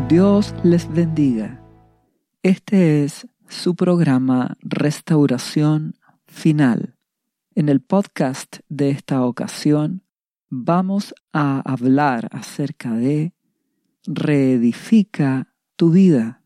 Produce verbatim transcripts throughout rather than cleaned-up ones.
Dios les bendiga. Este es su programa Restauración Final. En el podcast de esta ocasión vamos a hablar acerca de reedifica tu vida.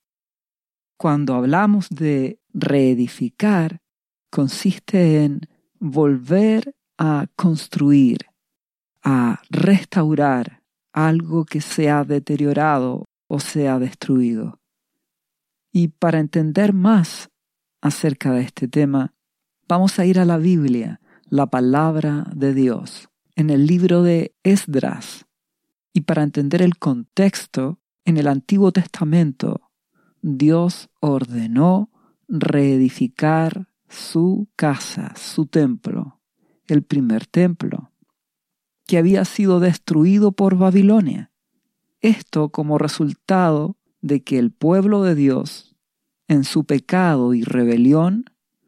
Cuando hablamos de reedificar, consiste en volver a construir, a restaurar algo que se ha deteriorado o se ha destruido. Y para entender más acerca de este tema, vamos a ir a la Biblia, la palabra de Dios, en el libro de Esdras. Y para entender el contexto, en el Antiguo Testamento, Dios ordenó reedificar su casa, su templo, el primer templo, que había sido destruido por Babilonia. Esto como resultado de que el pueblo de Dios, en su pecado y rebelión,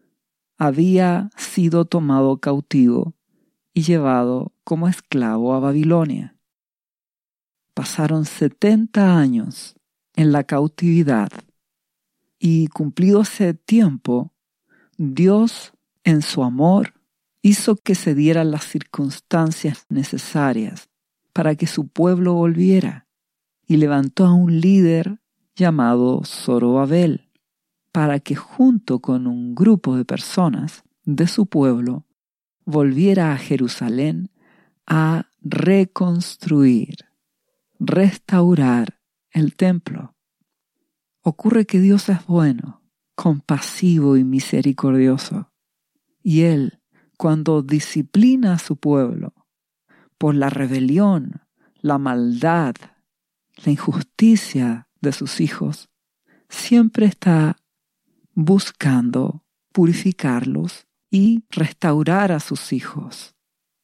había sido tomado cautivo y llevado como esclavo a Babilonia. Pasaron setenta años en la cautividad y cumplido ese tiempo, Dios, en su amor, hizo que se dieran las circunstancias necesarias para que su pueblo volviera y levantó a un líder llamado Zorobabel para que junto con un grupo de personas de su pueblo volviera a Jerusalén a reconstruir, restaurar el templo. Ocurre que Dios es bueno, compasivo y misericordioso, y Él, cuando disciplina a su pueblo por la rebelión, la maldad, la injusticia de sus hijos, siempre está buscando purificarlos y restaurar a sus hijos.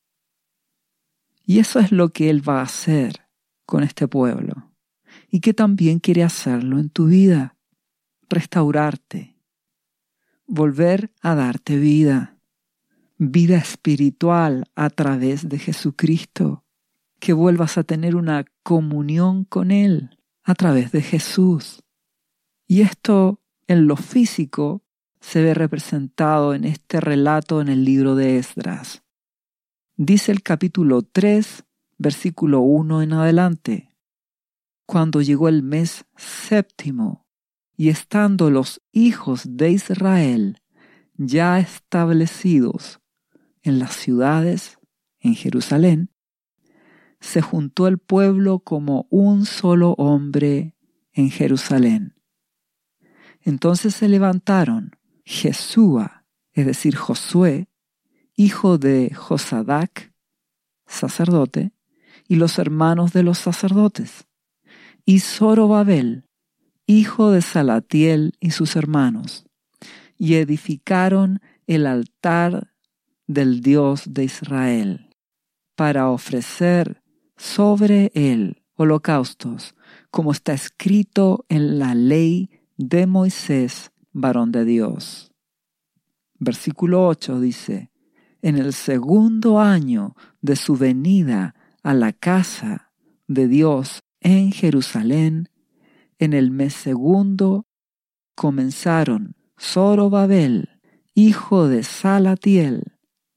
Y eso es lo que Él va a hacer con este pueblo, y que también quiere hacerlo en tu vida, restaurarte, volver a darte vida, vida espiritual a través de Jesucristo, que vuelvas a tener una comunión con Él a través de Jesús. Y esto en lo físico se ve representado en este relato en el libro de Esdras. Dice el capítulo tres, versículo uno en adelante: Cuando llegó el mes séptimo, y estando los hijos de Israel ya establecidos en las ciudades, en Jerusalén, se juntó el pueblo como un solo hombre en Jerusalén. Entonces se levantaron Jesúa, es decir, Josué, hijo de Josadac, sacerdote, y los hermanos de los sacerdotes, y Zorobabel, hijo de Salatiel y sus hermanos, y edificaron el altar del Dios de Israel, para ofrecer sobre él holocaustos, como está escrito en la ley de Moisés, varón de Dios. Versículo ocho dice: En el segundo año de su venida a la casa de Dios en Jerusalén, en el mes segundo, comenzaron Zorobabel, hijo de Salatiel,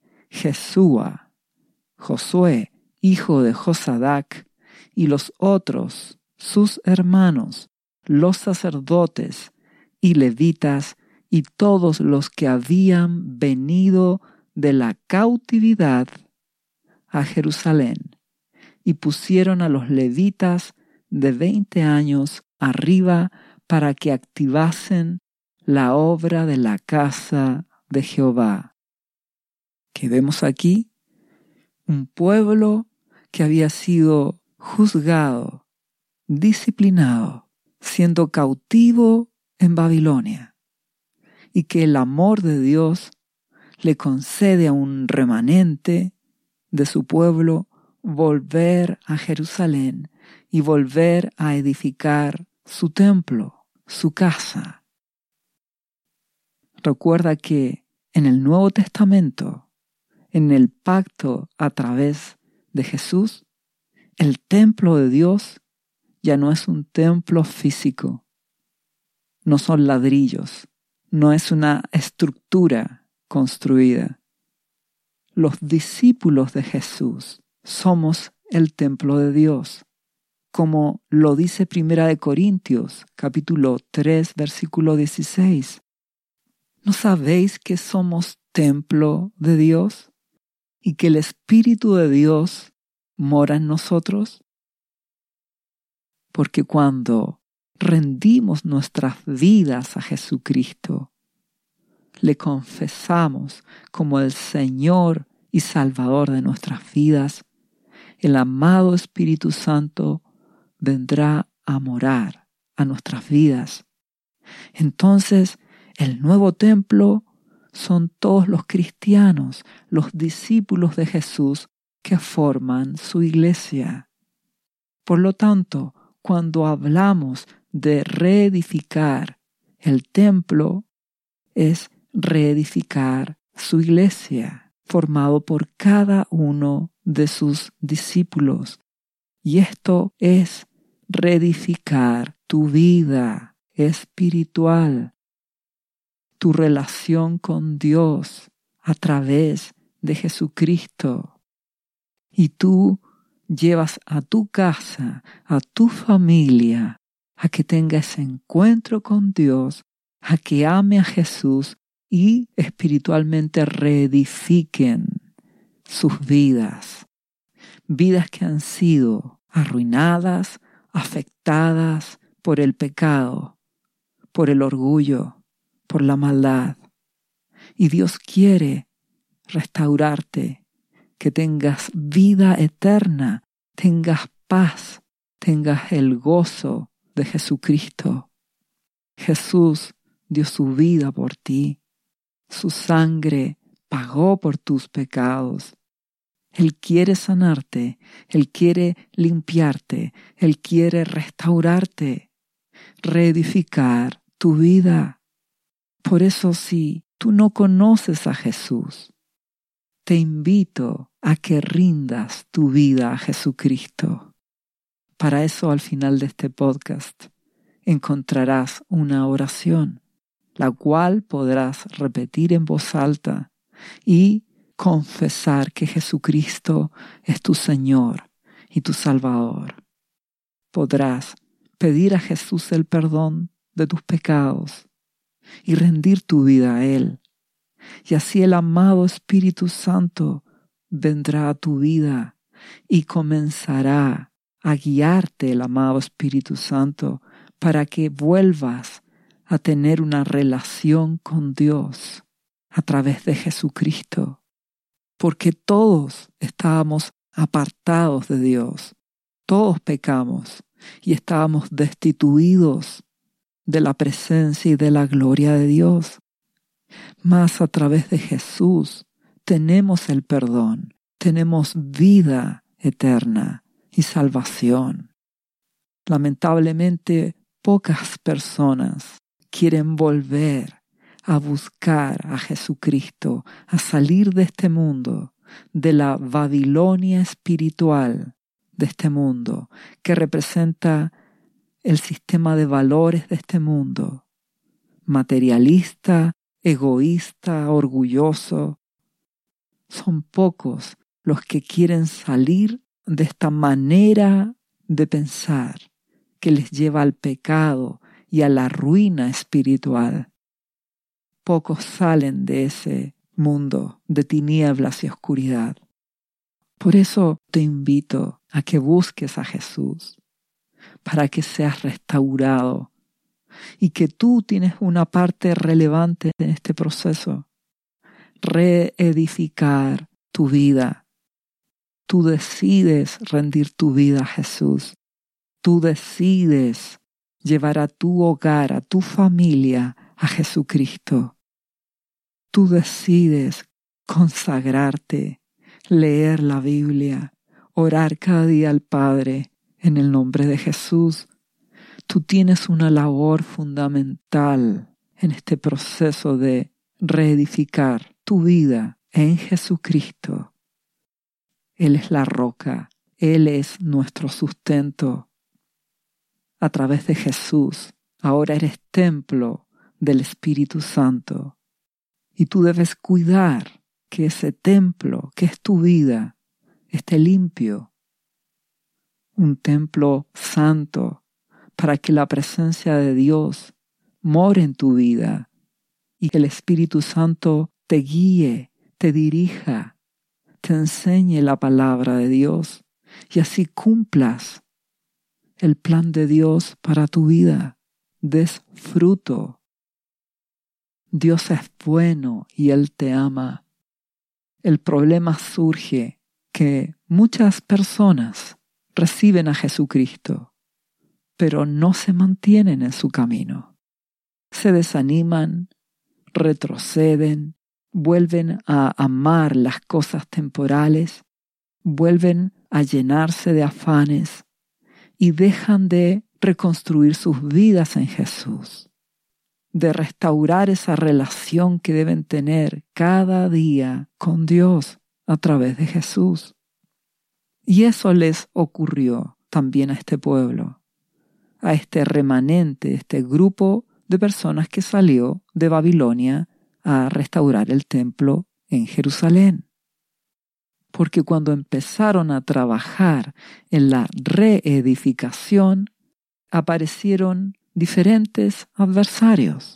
Jesúa, Josué, hijo de Josadac, y los otros, sus hermanos, los sacerdotes y levitas, y todos los que habían venido de la cautividad a Jerusalén, y pusieron a los levitas de veinte años arriba para que activasen la obra de la casa de Jehová. Que vemos aquí un pueblo que había sido juzgado, disciplinado, siendo cautivo en Babilonia, y que el amor de Dios le concede a un remanente de su pueblo volver a Jerusalén y volver a edificar su templo, su casa. Recuerda que en el Nuevo Testamento, en el pacto a través de Jesús, el templo de Dios ya no es un templo físico, no son ladrillos, no es una estructura construida. Los discípulos de Jesús somos el templo de Dios, como lo dice Primera de Corintios, capítulo tres, versículo dieciséis. ¿No sabéis que somos templo de Dios y que el Espíritu de Dios mora en nosotros? Porque cuando rendimos nuestras vidas a Jesucristo, le confesamos como el Señor y Salvador de nuestras vidas, el amado Espíritu Santo vendrá a morar a nuestras vidas. Entonces, el nuevo templo son todos los cristianos, los discípulos de Jesús que forman su iglesia. Por lo tanto, cuando hablamos de reedificar el templo, es reedificar su iglesia, formado por cada uno de sus discípulos. Y esto es reedificar tu vida espiritual, tu relación con Dios a través de Jesucristo. Y tú llevas a tu casa, a tu familia, a que tenga ese encuentro con Dios, a que ame a Jesús y espiritualmente reedifiquen sus vidas. Vidas que han sido arruinadas, afectadas por el pecado, por el orgullo, por la maldad. Y Dios quiere restaurarte, que tengas vida eterna, tengas paz, tengas el gozo de Jesucristo. Jesús dio su vida por ti, su sangre pagó por tus pecados. Él quiere sanarte, Él quiere limpiarte, Él quiere restaurarte, reedificar tu vida. Por eso, si tú no conoces a Jesús, te invito a que rindas tu vida a Jesucristo. Para eso, al final de este podcast, encontrarás una oración, la cual podrás repetir en voz alta y confesar que Jesucristo es tu Señor y tu Salvador. Podrás pedir a Jesús el perdón de tus pecados y rendir tu vida a Él. Y así el amado Espíritu Santo vendrá a tu vida y comenzará a guiarte el amado Espíritu Santo para que vuelvas a tener una relación con Dios a través de Jesucristo. Porque todos estábamos apartados de Dios, todos pecamos y estábamos destituidos de la presencia y de la gloria de Dios. Mas a través de Jesús tenemos el perdón, tenemos vida eterna y salvación. Lamentablemente, pocas personas quieren volver a buscar a Jesucristo, a salir de este mundo, de la Babilonia espiritual de este mundo, que representa el sistema de valores de este mundo, materialista, egoísta, orgulloso. Son pocos los que quieren salir de esta manera de pensar que les lleva al pecado y a la ruina espiritual. Pocos salen de ese mundo de tinieblas y oscuridad. Por eso te invito a que busques a Jesús, para que seas restaurado y que tú tienes una parte relevante en este proceso. Reedificar tu vida. Tú decides rendir tu vida a Jesús. Tú decides llevar a tu hogar, a tu familia, a Jesucristo. Tú decides consagrarte, leer la Biblia, orar cada día al Padre en el nombre de Jesús. Tú tienes una labor fundamental en este proceso de reedificar tu vida en Jesucristo. Él es la roca, Él es nuestro sustento. a través de Jesús. Ahora eres templo del Espíritu Santo. Y tú debes cuidar que ese templo, que es tu vida, esté limpio. Un templo santo para que la presencia de Dios more en tu vida y que el Espíritu Santo te guíe, te dirija, te enseñe la palabra de Dios y así cumplas el plan de Dios para tu vida. Des fruto. Dios es bueno y Él te ama. El problema surge que muchas personas reciben a Jesucristo, pero no se mantienen en su camino. Se desaniman, retroceden, vuelven a amar las cosas temporales, vuelven a llenarse de afanes y dejan de reconstruir sus vidas en Jesús, de restaurar esa relación que deben tener cada día con Dios a través de Jesús. Y eso les ocurrió también a este pueblo, a este remanente, este grupo de personas que salió de Babilonia a restaurar el templo en Jerusalén. Porque cuando empezaron a trabajar en la reedificación, aparecieron diferentes adversarios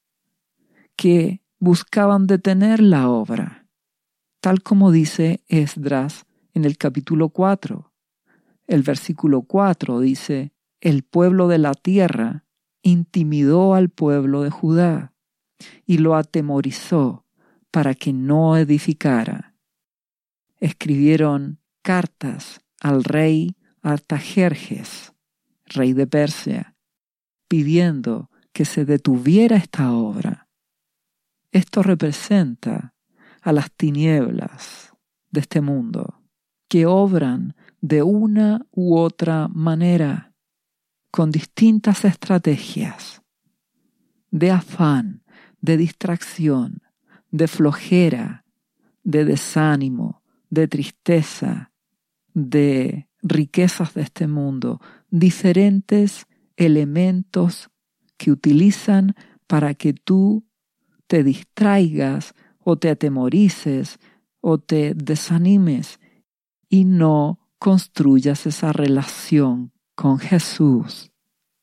que buscaban detener la obra, tal como dice Esdras en el capítulo cuatro. El versículo cuatro dice: el pueblo de la tierra intimidó al pueblo de Judá y lo atemorizó para que no edificara. Escribieron cartas al rey Artajerjes, rey de Persia, pidiendo que se detuviera esta obra. Esto representa a las tinieblas de este mundo, que obran de una u otra manera, con distintas estrategias, de afán, de distracción, de flojera, de desánimo, de tristeza, de riquezas de este mundo, diferentes elementos que utilizan para que tú te distraigas o te atemorices o te desanimes y no construyas esa relación con Jesús.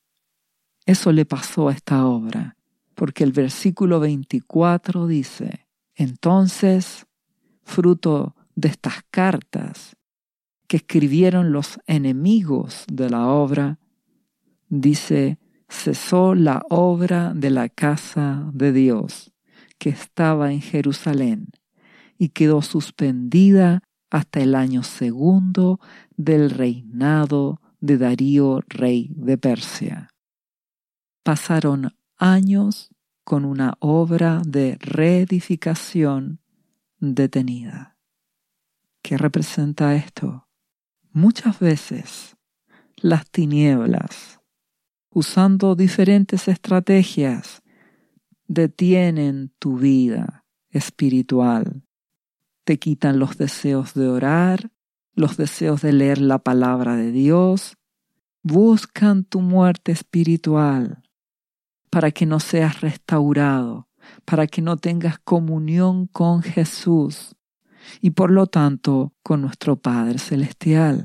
Eso le pasó a esta obra, porque el versículo veinticuatro dice: entonces, fruto de estas cartas que escribieron los enemigos de la obra, dice, cesó la obra de la casa de Dios, que estaba en Jerusalén, y quedó suspendida hasta el año segundo del reinado de Darío, rey de Persia. Pasaron años con una obra de reedificación detenida. ¿Qué representa esto? Muchas veces las tinieblas, usando diferentes estrategias, detienen tu vida espiritual. Te quitan los deseos de orar, los deseos de leer la palabra de Dios. Buscan tu muerte espiritual para que no seas restaurado, para que no tengas comunión con Jesús y por lo tanto con nuestro Padre Celestial.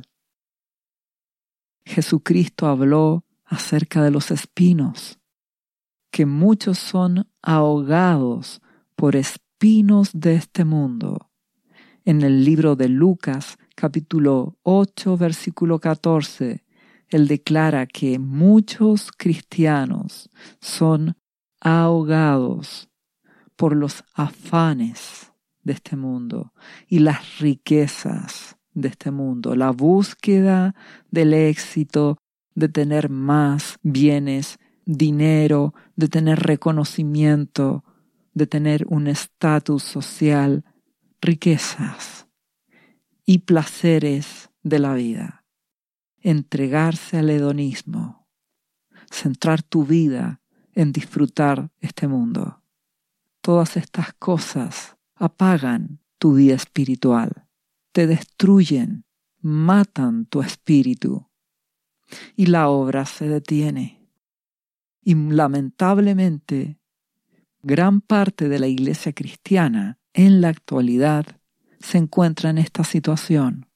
Jesucristo habló acerca de los espinos, que muchos son ahogados por espinos de este mundo. En el libro de Lucas, capítulo ocho, versículo catorce, Él declara que muchos cristianos son ahogados por los afanes de este mundo y las riquezas de este mundo, la búsqueda del éxito, de tener más bienes, dinero, de tener reconocimiento, de tener un estatus social, riquezas y placeres de la vida. Entregarse al hedonismo, centrar tu vida en disfrutar este mundo. Todas estas cosas apagan tu vida espiritual, te destruyen, matan tu espíritu. y la obra se detiene. Y lamentablemente, gran parte de la iglesia cristiana en la actualidad se encuentra en esta situación,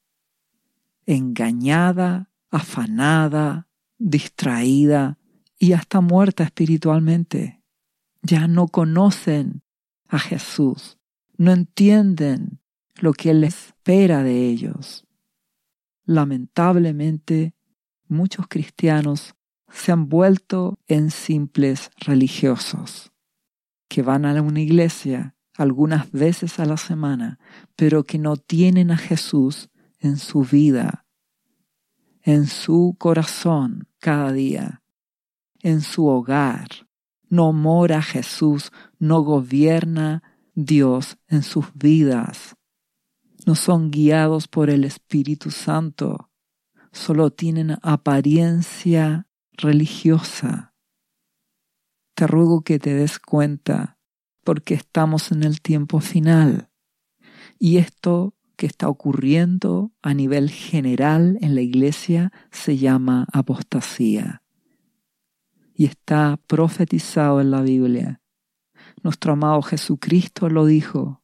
engañada, afanada, distraída y hasta muerta espiritualmente. Ya no conocen a Jesús, no entienden lo que Él espera de ellos. Lamentablemente, muchos cristianos se han vuelto en simples religiosos, que van a una iglesia algunas veces a la semana, pero que no tienen a Jesús en su vida, en su corazón cada día, en su hogar. No mora Jesús, no gobierna Dios en sus vidas. No son guiados por el Espíritu Santo, solo tienen apariencia religiosa. Te ruego que te des cuenta, porque estamos en el tiempo final. Y esto que está ocurriendo a nivel general en la iglesia se llama apostasía. Y está profetizado en la Biblia. Nuestro amado Jesucristo lo dijo.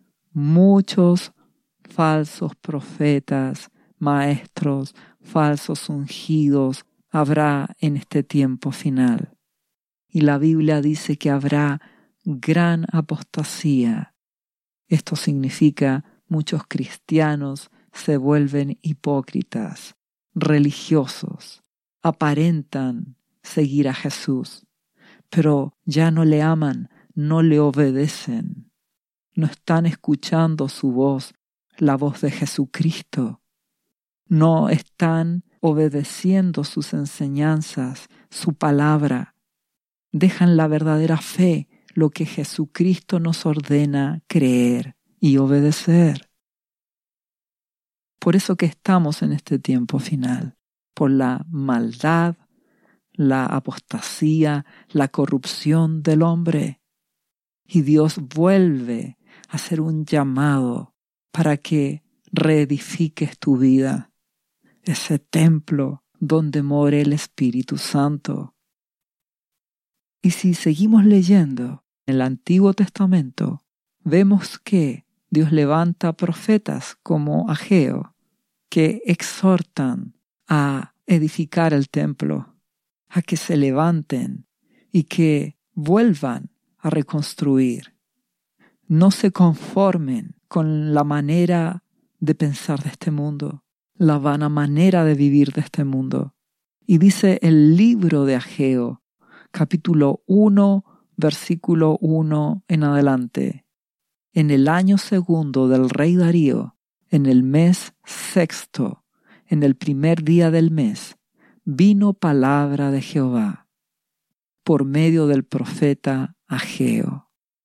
Muchos falsos profetas, maestros, falsos ungidos habrá en este tiempo final. Y la Biblia dice que habrá gran apostasía. Esto significa muchos cristianos se vuelven hipócritas, religiosos, aparentan seguir a Jesús, pero ya no le aman, no le obedecen, no están escuchando su voz, la voz de Jesucristo, no están obedeciendo sus enseñanzas, su palabra, dejan la verdadera fe, lo que Jesucristo nos ordena creer y obedecer. Por eso que estamos en este tiempo final, por la maldad, la apostasía, la corrupción del hombre. Y Dios vuelve a hacer un llamado para que reedifiques tu vida, ese templo donde more el Espíritu Santo. Y si seguimos leyendo en el Antiguo Testamento, vemos que Dios levanta profetas como Ageo, que exhortan a edificar el templo, a que se levanten y que vuelvan a reconstruir. No se conformen con la manera de pensar de este mundo, la vana manera de vivir de este mundo. Y dice el libro de Ageo, capítulo uno, versículo uno en adelante. En el año segundo del rey Darío, en el mes sexto, en el primer día del mes, vino palabra de Jehová por medio del profeta Ageo.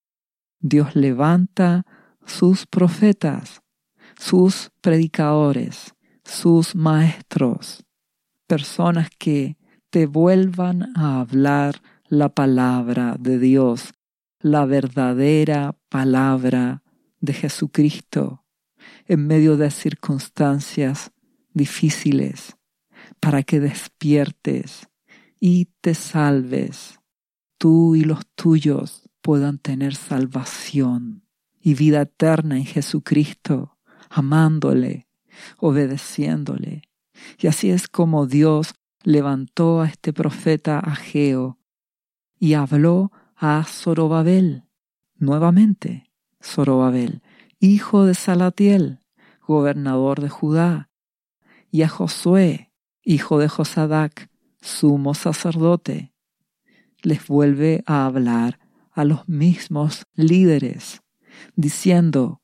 Dios levanta sus profetas, sus predicadores, sus maestros, personas que te vuelvan a hablar la palabra de Dios, la verdadera palabra de Jesucristo, en medio de circunstancias difíciles, para que despiertes y te salves, tú y los tuyos puedan tener salvación y vida eterna en Jesucristo, amándole, obedeciéndole. Y así es como Dios levantó a este profeta Ageo y habló a Zorobabel, nuevamente Zorobabel, hijo de Salatiel, gobernador de Judá, y a Josué, hijo de Josadac, sumo sacerdote. Les vuelve a hablar a los mismos líderes, diciendo,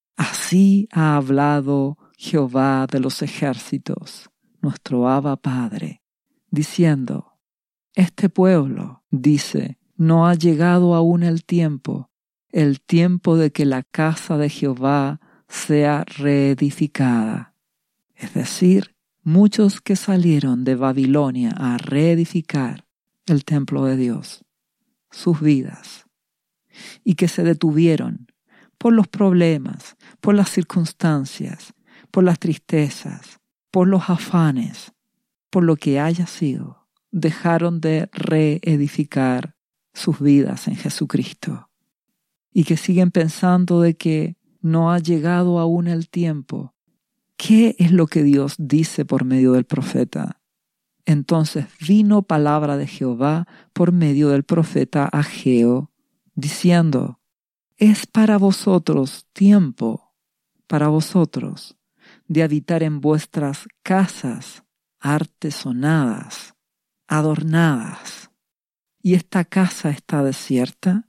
así ha hablado Jehová de los ejércitos, nuestro Abba Padre, diciendo, este pueblo, dice, no ha llegado aún el tiempo, el tiempo de que la casa de Jehová sea reedificada. Es decir, muchos que salieron de Babilonia a reedificar el templo de Dios, sus vidas, y que se detuvieron por los problemas, por las circunstancias, por las tristezas, por los afanes, por lo que haya sido, dejaron de reedificar sus vidas en Jesucristo y que siguen pensando de que no ha llegado aún el tiempo. ¿Qué es lo que Dios dice por medio del profeta? Entonces vino palabra de Jehová por medio del profeta Ageo, diciendo: es para vosotros tiempo, para vosotros, de habitar en vuestras casas artesonadas, adornadas. ¿Y esta casa está desierta?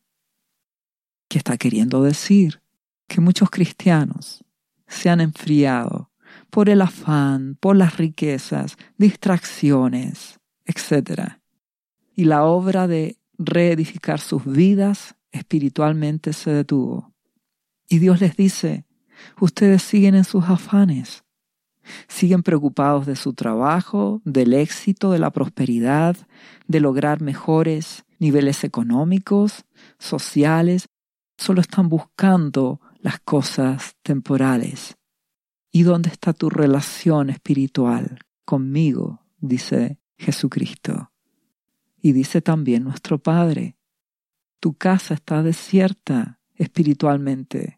¿Qué está queriendo decir? Que muchos cristianos se han enfriado por el afán, por las riquezas, distracciones, etcétera. Y la obra de reedificar sus vidas espiritualmente se detuvo. Y Dios les dice: ustedes siguen en sus afanes, siguen preocupados de su trabajo, del éxito, de la prosperidad, de lograr mejores niveles económicos, sociales. Solo están buscando las cosas temporales. ¿Y dónde está tu relación espiritual conmigo?, dice Jesucristo. Y dice también nuestro Padre: tu casa está desierta espiritualmente.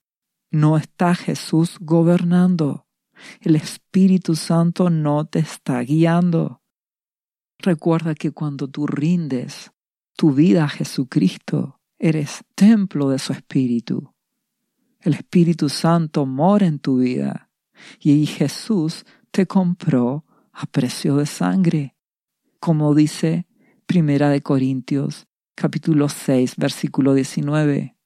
No está Jesús gobernando. El Espíritu Santo no te está guiando. Recuerda que cuando tú rindes tu vida a Jesucristo, eres templo de su Espíritu. El Espíritu Santo mora en tu vida y Jesús te compró a precio de sangre, como dice Primera de Corintios capítulo seis, versículo diecinueve.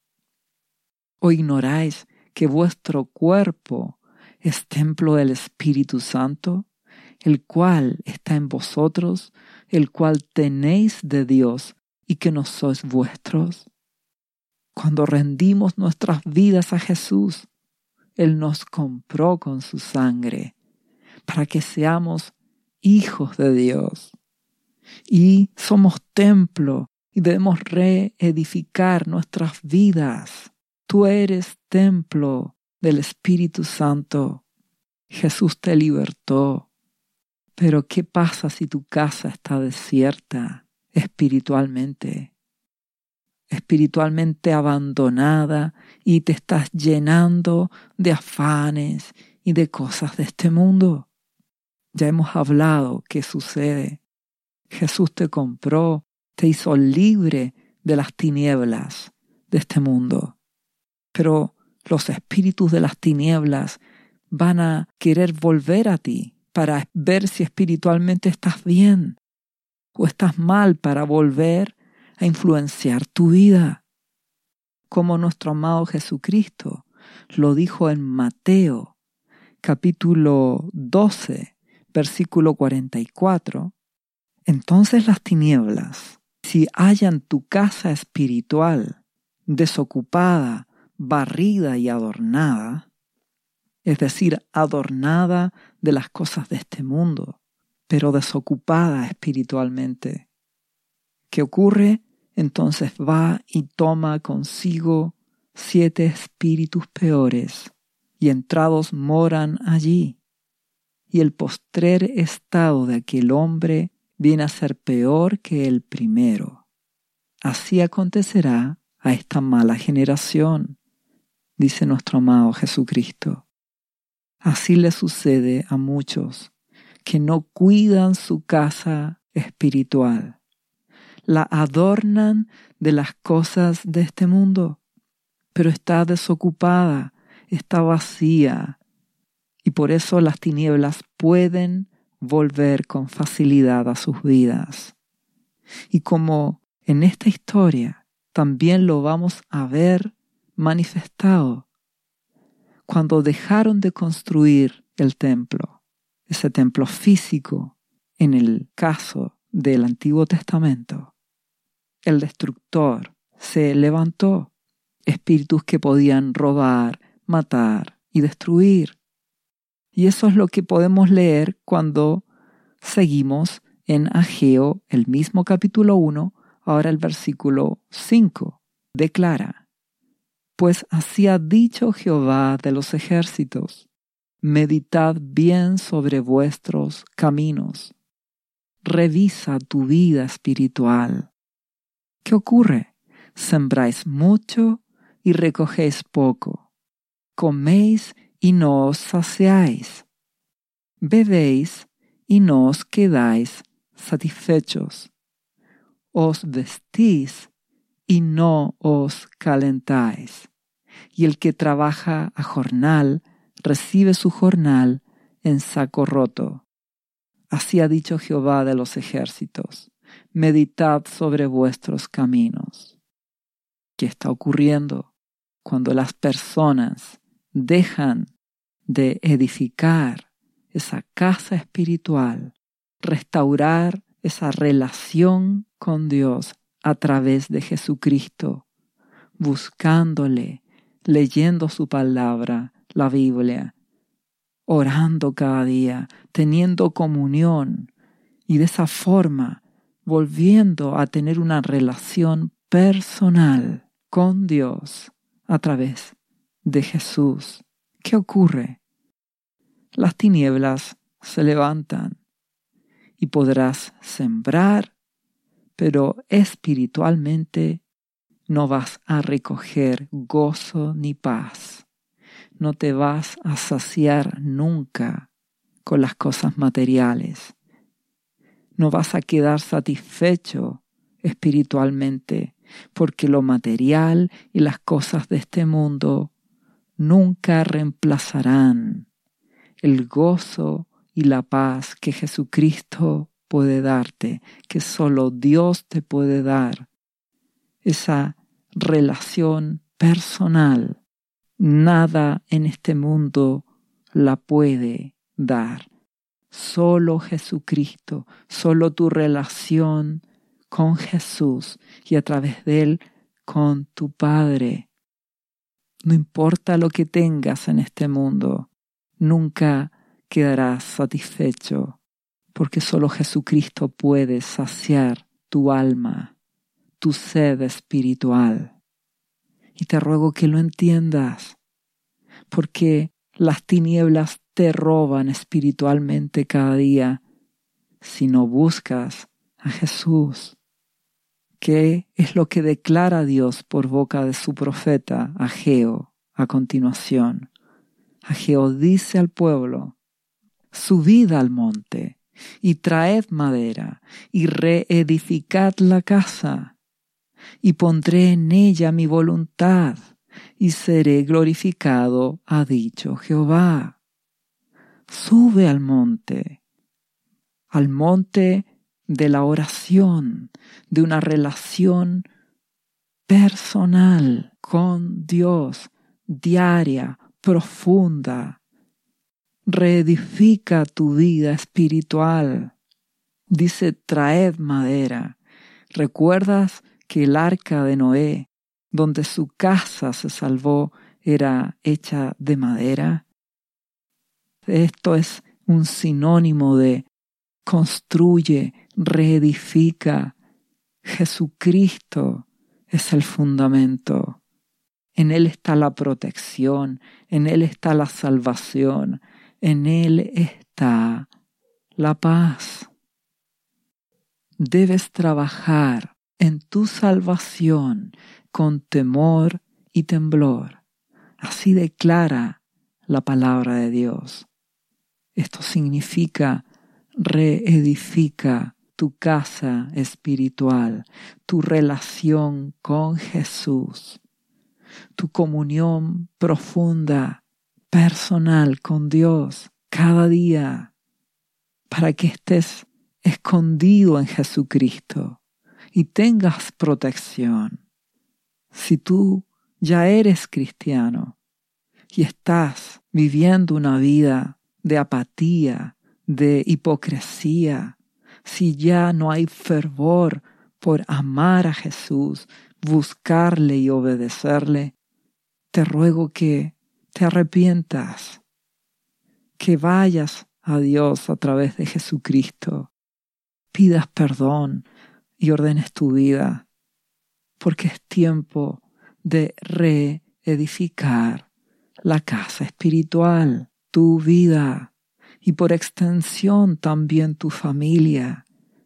¿O ignoráis que vuestro cuerpo es templo del Espíritu Santo, el cual está en vosotros, el cual tenéis de Dios, y que no sois vuestros? Cuando rendimos nuestras vidas a Jesús, Él nos compró con su sangre para que seamos hijos de Dios. Y somos templo y debemos reedificar nuestras vidas. Tú eres templo del Espíritu Santo. Jesús te libertó. Pero ¿qué pasa si tu casa está desierta espiritualmente? Espiritualmente abandonada y te estás llenando de afanes y de cosas de este mundo. Ya hemos hablado qué sucede. Jesús te compró, te hizo libre de las tinieblas de este mundo. Pero los espíritus de las tinieblas van a querer volver a ti para ver si espiritualmente estás bien o estás mal, para volver a influenciar tu vida. Como nuestro amado Jesucristo lo dijo en Mateo, capítulo doce, versículo cuarenta y cuatro. Entonces las tinieblas, si hallan tu casa espiritual desocupada, barrida y adornada, es decir, adornada de las cosas de este mundo, pero desocupada espiritualmente, ¿qué ocurre? Entonces va y toma consigo siete espíritus peores, y entrados moran allí. Y el postrer estado de aquel hombre viene a ser peor que el primero. Así acontecerá a esta mala generación, dice nuestro amado Jesucristo. Así le sucede a muchos que no cuidan su casa espiritual. La adornan de las cosas de este mundo, pero está desocupada, está vacía, y por eso las tinieblas pueden volver con facilidad a sus vidas. Y como en esta historia también lo vamos a ver manifestado, cuando dejaron de construir el templo, ese templo físico, en el caso del Antiguo Testamento, el destructor se levantó, espíritus que podían robar, matar y destruir. Y eso es lo que podemos leer cuando seguimos en Ageo, el mismo capítulo uno, ahora el versículo cinco. Declara: pues así ha dicho Jehová de los ejércitos, meditad bien sobre vuestros caminos, revisa tu vida espiritual. ¿Qué ocurre? Sembráis mucho y recogéis poco. Coméis y no os saciáis. Bebéis y no os quedáis satisfechos. Os vestís y no os calentáis. Y el que trabaja a jornal recibe su jornal en saco roto. Así ha dicho Jehová de los ejércitos: meditad sobre vuestros caminos. ¿Qué está ocurriendo? Cuando las personas dejan de edificar esa casa espiritual, restaurar esa relación con Dios a través de Jesucristo, buscándole, leyendo su palabra, la Biblia, orando cada día, teniendo comunión y de esa forma volviendo a tener una relación personal con Dios a través de Jesús. ¿Qué ocurre? Las tinieblas se levantan y podrás sembrar, pero espiritualmente no vas a recoger gozo ni paz. No te vas a saciar nunca con las cosas materiales. No vas a quedar satisfecho espiritualmente, porque lo material y las cosas de este mundo nunca reemplazarán el gozo y la paz que Jesucristo puede darte, que solo Dios te puede dar. Esa relación personal, nada en este mundo la puede dar. Solo Jesucristo, solo tu relación con Jesús y a través de Él con tu Padre. No importa lo que tengas en este mundo, nunca quedarás satisfecho, porque solo Jesucristo puede saciar tu alma, tu sed espiritual. Y te ruego que lo entiendas, porque las tinieblas te roban espiritualmente cada día si no buscas a Jesús. ¿Qué es lo que declara Dios por boca de su profeta Ageo a continuación? Ageo dice al pueblo: subid al monte y traed madera y reedificad la casa, y pondré en ella mi voluntad y seré glorificado, ha dicho Jehová. Sube al monte, al monte de la oración, de una relación personal con Dios, diaria, profunda. Reedifica tu vida espiritual. Dice: traed madera. ¿Recuerdas que el arca de Noé, donde su casa se salvó, era hecha de madera? Esto es un sinónimo de construye, reedifica. Jesucristo es el fundamento. En Él está la protección, en Él está la salvación, en Él está la paz. Debes trabajar en tu salvación con temor y temblor. Así declara la palabra de Dios. Esto significa: reedifica tu casa espiritual, tu relación con Jesús, tu comunión profunda, personal con Dios cada día, para que estés escondido en Jesucristo y tengas protección. Si tú ya eres cristiano y estás viviendo una vida de apatía, de hipocresía, si ya no hay fervor por amar a Jesús, buscarle y obedecerle, te ruego que te arrepientas, que vayas a Dios a través de Jesucristo, pidas perdón y ordenes tu vida, porque es tiempo de reedificar la casa espiritual, tu vida, y por extensión también tu familia,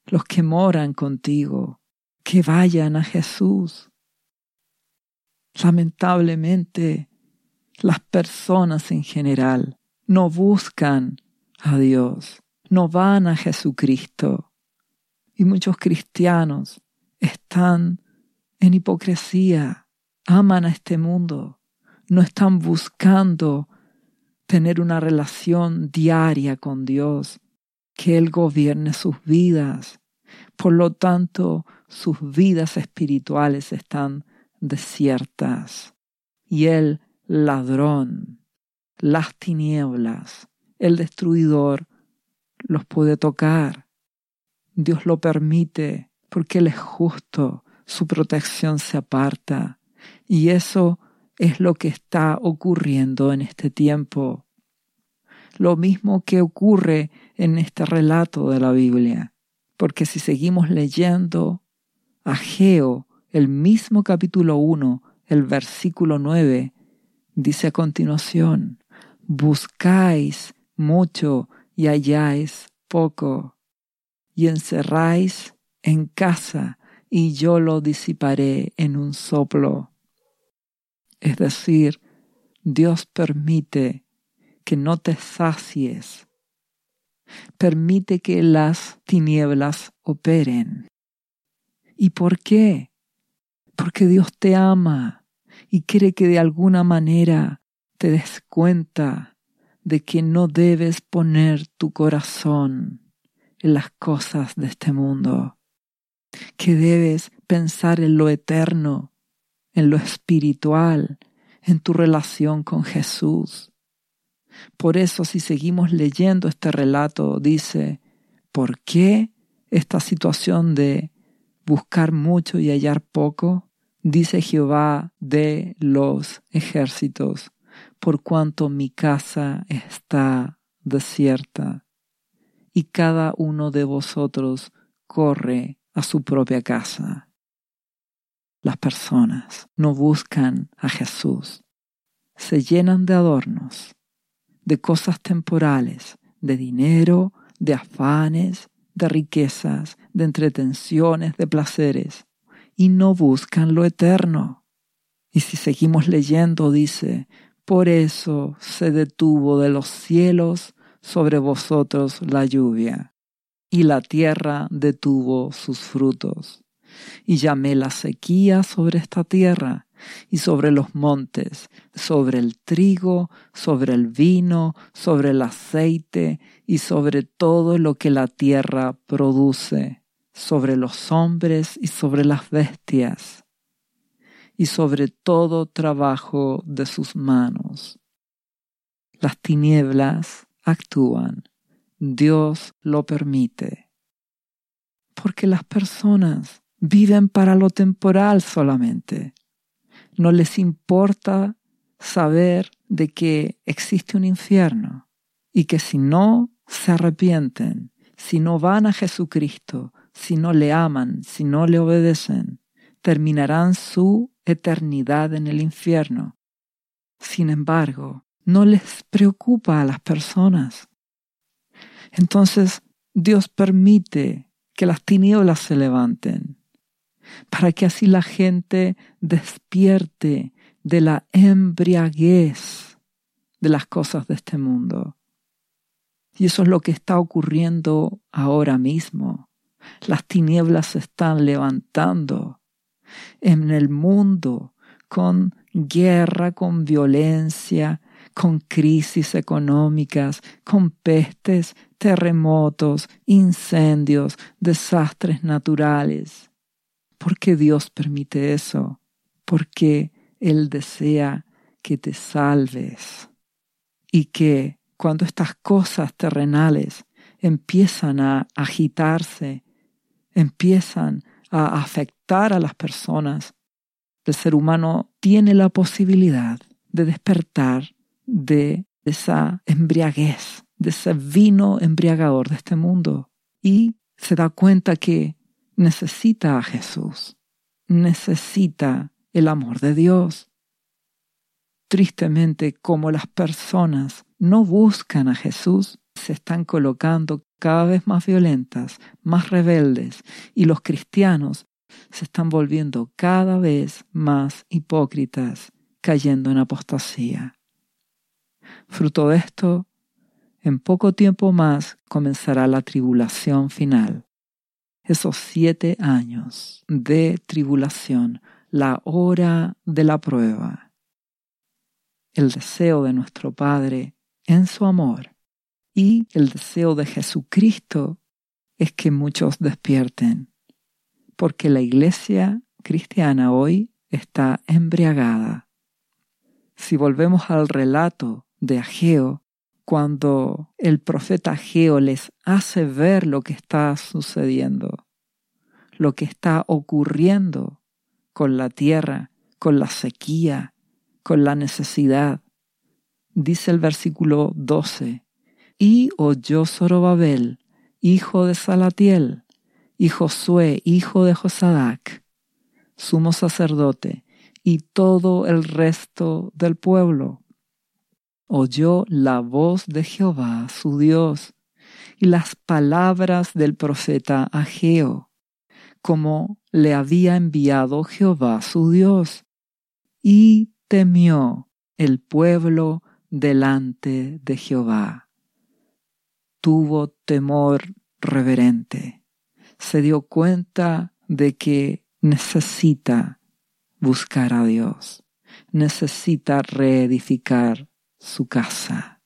los que moran contigo, que vayan a Jesús. Lamentablemente, las personas en general no buscan a Dios, no van a Jesucristo. Y muchos cristianos están en hipocresía, aman a este mundo, no están buscando tener una relación diaria con Dios, que Él gobierne sus vidas. Por lo tanto, sus vidas espirituales están desiertas. Y el ladrón, las tinieblas, el destruidor, los puede tocar. Dios lo permite porque Él es justo, su protección se aparta. Y eso es lo que está ocurriendo en este tiempo. Lo mismo que ocurre en este relato de la Biblia. Porque si seguimos leyendo, Ageo, el mismo capítulo uno, el versículo nueve, dice a continuación: buscáis mucho y halláis poco, y encerráis en casa, y yo lo disiparé en un soplo. Es decir, Dios permite que no te sacies, permite que las tinieblas operen. ¿Y por qué? Porque Dios te ama y quiere que de alguna manera te des cuenta de que no debes poner tu corazón en las cosas de este mundo, que debes pensar en lo eterno, en lo espiritual, en tu relación con Jesús. Por eso, si seguimos leyendo este relato, dice: ¿por qué esta situación de buscar mucho y hallar poco? Dice Jehová de los ejércitos: por cuanto mi casa está desierta, y cada uno de vosotros corre a su propia casa. Las personas no buscan a Jesús, se llenan de adornos, de cosas temporales, de dinero, de afanes, de riquezas, de entretenciones, de placeres, y no buscan lo eterno. Y si seguimos leyendo, dice: por eso se detuvo de los cielos sobre vosotros la lluvia, y la tierra detuvo sus frutos. Y llamé la sequía sobre esta tierra, y sobre los montes, sobre el trigo, sobre el vino, sobre el aceite, y sobre todo lo que la tierra produce, sobre los hombres y sobre las bestias, y sobre todo trabajo de sus manos. Las tinieblas actúan, Dios lo permite, porque las personas viven para lo temporal solamente. No les importa saber de que existe un infierno y que si no se arrepienten, si no van a Jesucristo, si no le aman, si no le obedecen, terminarán su eternidad en el infierno. Sin embargo, no les preocupa a las personas. Entonces, Dios permite que las tinieblas se levanten, para que así la gente despierte de la embriaguez de las cosas de este mundo. Y eso es lo que está ocurriendo ahora mismo. Las tinieblas se están levantando en el mundo con guerra, con violencia, con crisis económicas, con pestes, terremotos, incendios, desastres naturales. ¿Por qué Dios permite eso? Porque Él desea que te salves y que cuando estas cosas terrenales empiezan a agitarse, empiezan a afectar a las personas, el ser humano tiene la posibilidad de despertar de esa embriaguez, de ese vino embriagador de este mundo, y se da cuenta que necesita a Jesús, necesita el amor de Dios. Tristemente, como las personas no buscan a Jesús, se están colocando cada vez más violentas, más rebeldes, y los cristianos se están volviendo cada vez más hipócritas, cayendo en apostasía. Fruto de esto, en poco tiempo más comenzará la tribulación final. Esos siete años de tribulación, la hora de la prueba. El deseo de nuestro Padre en su amor y el deseo de Jesucristo es que muchos despierten, porque la iglesia cristiana hoy está embriagada. Si volvemos al relato de Ageo, cuando el profeta Ageo les hace ver lo que está sucediendo, lo que está ocurriendo con la tierra, con la sequía, con la necesidad, dice el versículo doce, y oyó Zorobabel, hijo de Salatiel, y Josué, hijo de Josadac, sumo sacerdote, y todo el resto del pueblo. Oyó la voz de Jehová, su Dios, y las palabras del profeta Ageo, como le había enviado Jehová, su Dios, y temió el pueblo delante de Jehová. Tuvo temor reverente. Se dio cuenta de que necesita buscar a Dios, necesita reedificar su casa.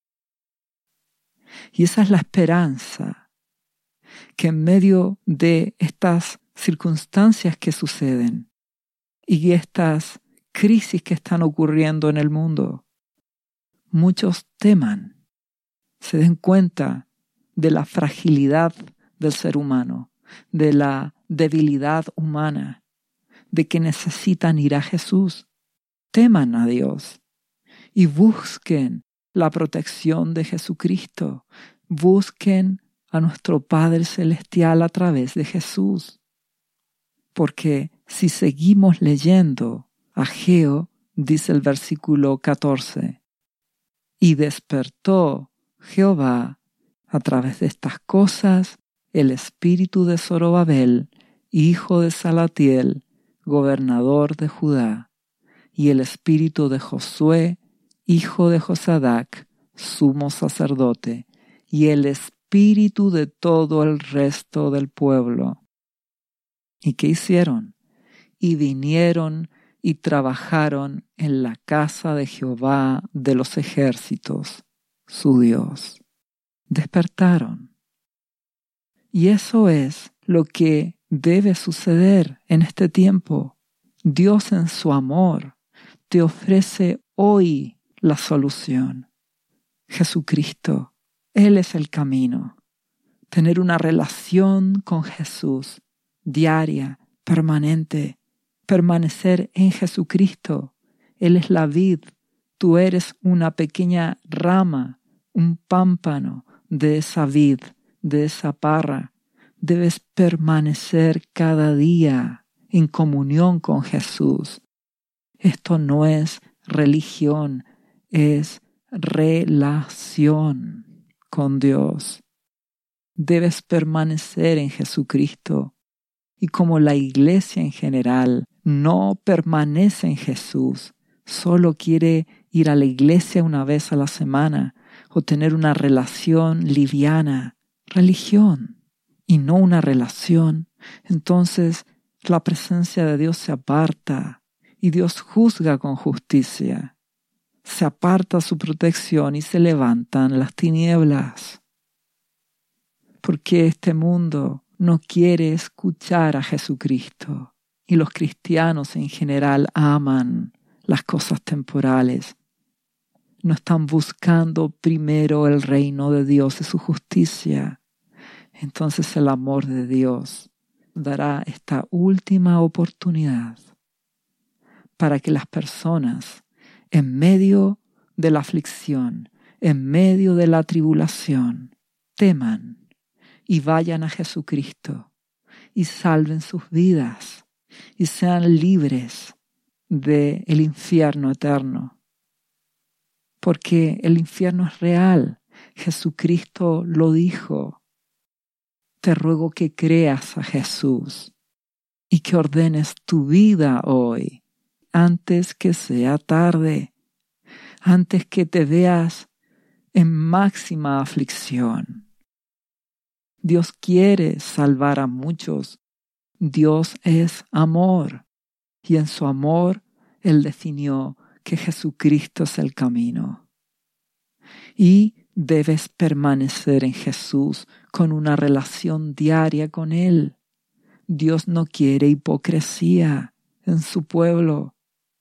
Y esa es la esperanza, que en medio de estas circunstancias que suceden y estas crisis que están ocurriendo en el mundo, muchos teman, se den cuenta de la fragilidad del ser humano, de la debilidad humana, de que necesitan ir a Jesús, teman a Dios y busquen la protección de Jesucristo, busquen a nuestro Padre Celestial a través de Jesús. Porque si seguimos leyendo, Ageo dice el versículo catorce, y despertó Jehová a través de estas cosas el espíritu de Zorobabel, hijo de Salatiel, gobernador de Judá, y el espíritu de Josué, hijo de Josadac, sumo sacerdote, y el espíritu de todo el resto del pueblo. ¿Y qué hicieron? Y vinieron y trabajaron en la casa de Jehová de los ejércitos, su Dios. Despertaron. Y eso es lo que debe suceder en este tiempo. Dios en su amor te ofrece hoy la solución. Jesucristo, Él es el camino. Tener una relación con Jesús, diaria, permanente, permanecer en Jesucristo. Él es la vid, tú eres una pequeña rama, un pámpano de esa vid, de esa parra. Debes permanecer cada día en comunión con Jesús. Esto no es religión, es relación con Dios. Debes permanecer en Jesucristo. Y como la iglesia en general no permanece en Jesús, solo quiere ir a la iglesia una vez a la semana o tener una relación liviana, religión, y no una relación, entonces la presencia de Dios se aparta y Dios juzga con justicia. Se aparta su protección y se levantan las tinieblas. Porque este mundo no quiere escuchar a Jesucristo y los cristianos en general aman las cosas temporales. No están buscando primero el reino de Dios y su justicia. Entonces el amor de Dios dará esta última oportunidad para que las personas en medio de la aflicción, en medio de la tribulación, teman y vayan a Jesucristo y salven sus vidas y sean libres del infierno eterno. Porque el infierno es real. Jesucristo lo dijo. te ruego que creas a Jesús y que ordenes tu vida hoy, antes que sea tarde, antes que te veas en máxima aflicción. Dios quiere salvar a muchos. Dios es amor, y en su amor Él definió que Jesucristo es el camino. Y debes permanecer en Jesús con una relación diaria con Él. Dios no quiere hipocresía en su pueblo.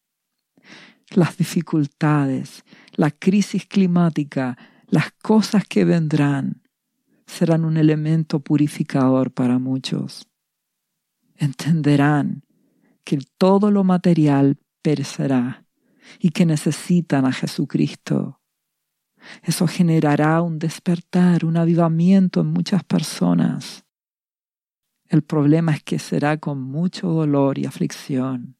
Las dificultades, la crisis climática, las cosas que vendrán, serán un elemento purificador para muchos. Entenderán que todo lo material perecerá y que necesitan a Jesucristo. Eso generará un despertar, un avivamiento en muchas personas. El problema es que será con mucho dolor y aflicción,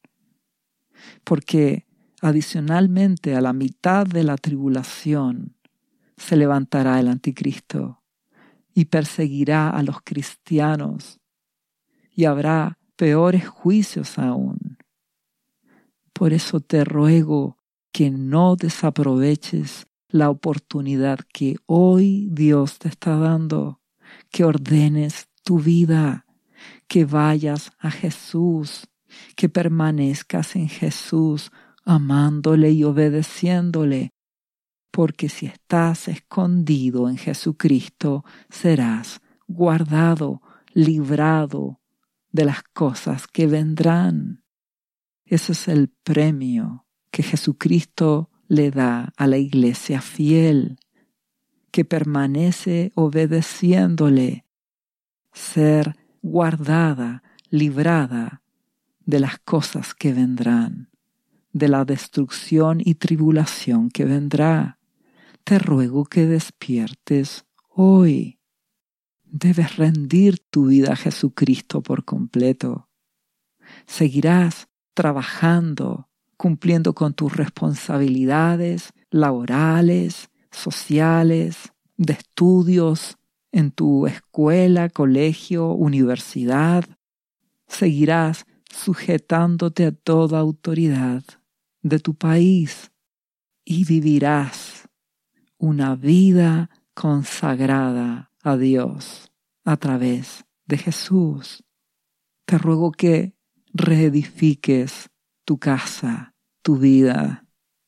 porque adicionalmente a la mitad de la tribulación se levantará el anticristo y perseguirá a los cristianos, y habrá peores juicios aún. Por eso te ruego que no desaproveches la oportunidad que hoy Dios te está dando, que ordenes tu vida, que vayas a Jesús, que permanezcas en Jesús, amándole y obedeciéndole, porque si estás escondido en Jesucristo, serás guardado, librado de las cosas que vendrán. Ese es el premio que Jesucristo le da a la iglesia fiel, que permanece obedeciéndole, ser guardada, librada de las cosas que vendrán, de la destrucción y tribulación que vendrá. Te ruego que despiertes hoy. Debes rendir tu vida a Jesucristo por completo. Seguirás trabajando, cumpliendo con tus responsabilidades laborales, sociales, de estudios, en tu escuela, colegio, universidad. Seguirás sujetándote a toda autoridad de tu país y vivirás una vida consagrada a Dios a través de Jesús. Te ruego que reedifiques tu casa, tu vida.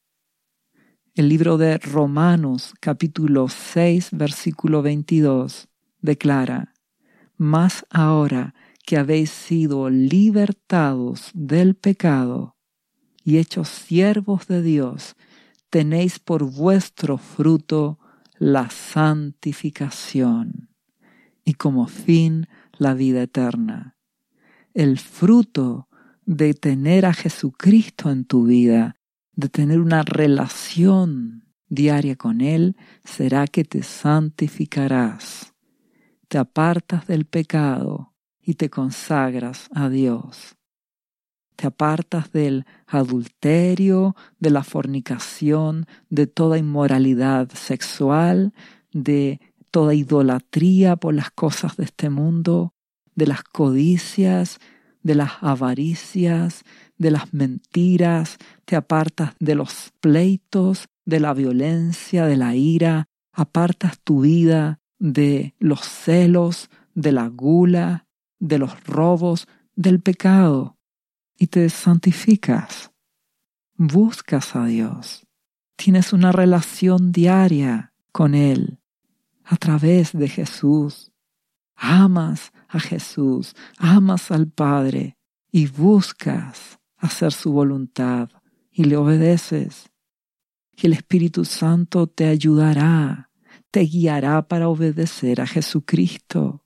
El libro de Romanos, capítulo seis, versículo veintidós, declara: Mas ahora que habéis sido libertados del pecado y hechos siervos de Dios, tenéis por vuestro fruto la santificación y como fin la vida eterna. El fruto de tener a Jesucristo en tu vida, de tener una relación diaria con Él, será que te santificarás, te apartas del pecado y te consagras a Dios. Te apartas del adulterio, de la fornicación, de toda inmoralidad sexual, de toda idolatría por las cosas de este mundo, de las codicias, de las avaricias, de las mentiras. Te apartas de los pleitos, de la violencia, de la ira. Apartas tu vida de los celos, de la gula, de los robos, del pecado. Y te santificas, buscas a Dios, tienes una relación diaria con Él a través de Jesús, amas a Jesús, amas al Padre y buscas hacer su voluntad y le obedeces. Y el Espíritu Santo te ayudará, te guiará para obedecer a Jesucristo,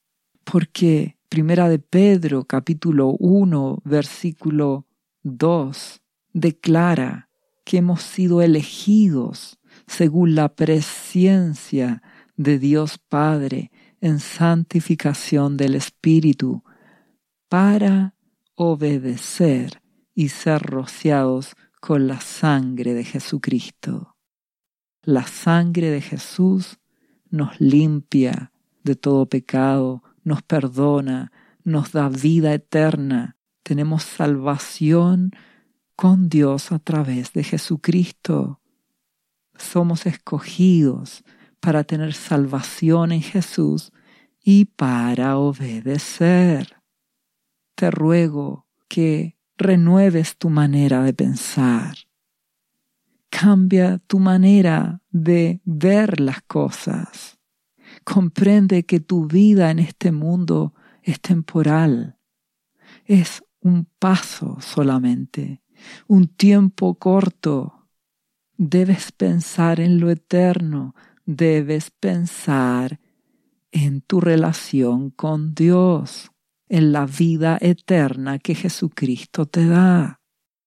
porque Primera de Pedro, capítulo uno, versículo dos, declara que hemos sido elegidos según la presciencia de Dios Padre en santificación del Espíritu para obedecer y ser rociados con la sangre de Jesucristo. La sangre de Jesús nos limpia de todo pecado, nos perdona, nos da vida eterna. Tenemos salvación con Dios a través de Jesucristo. Somos escogidos para tener salvación en Jesús y para obedecer. Te ruego que renueves tu manera de pensar. Cambia tu manera de ver las cosas. Comprende que tu vida en este mundo es temporal. Es un paso solamente, un tiempo corto. Debes pensar en lo eterno. Debes pensar en tu relación con Dios, en la vida eterna que Jesucristo te da.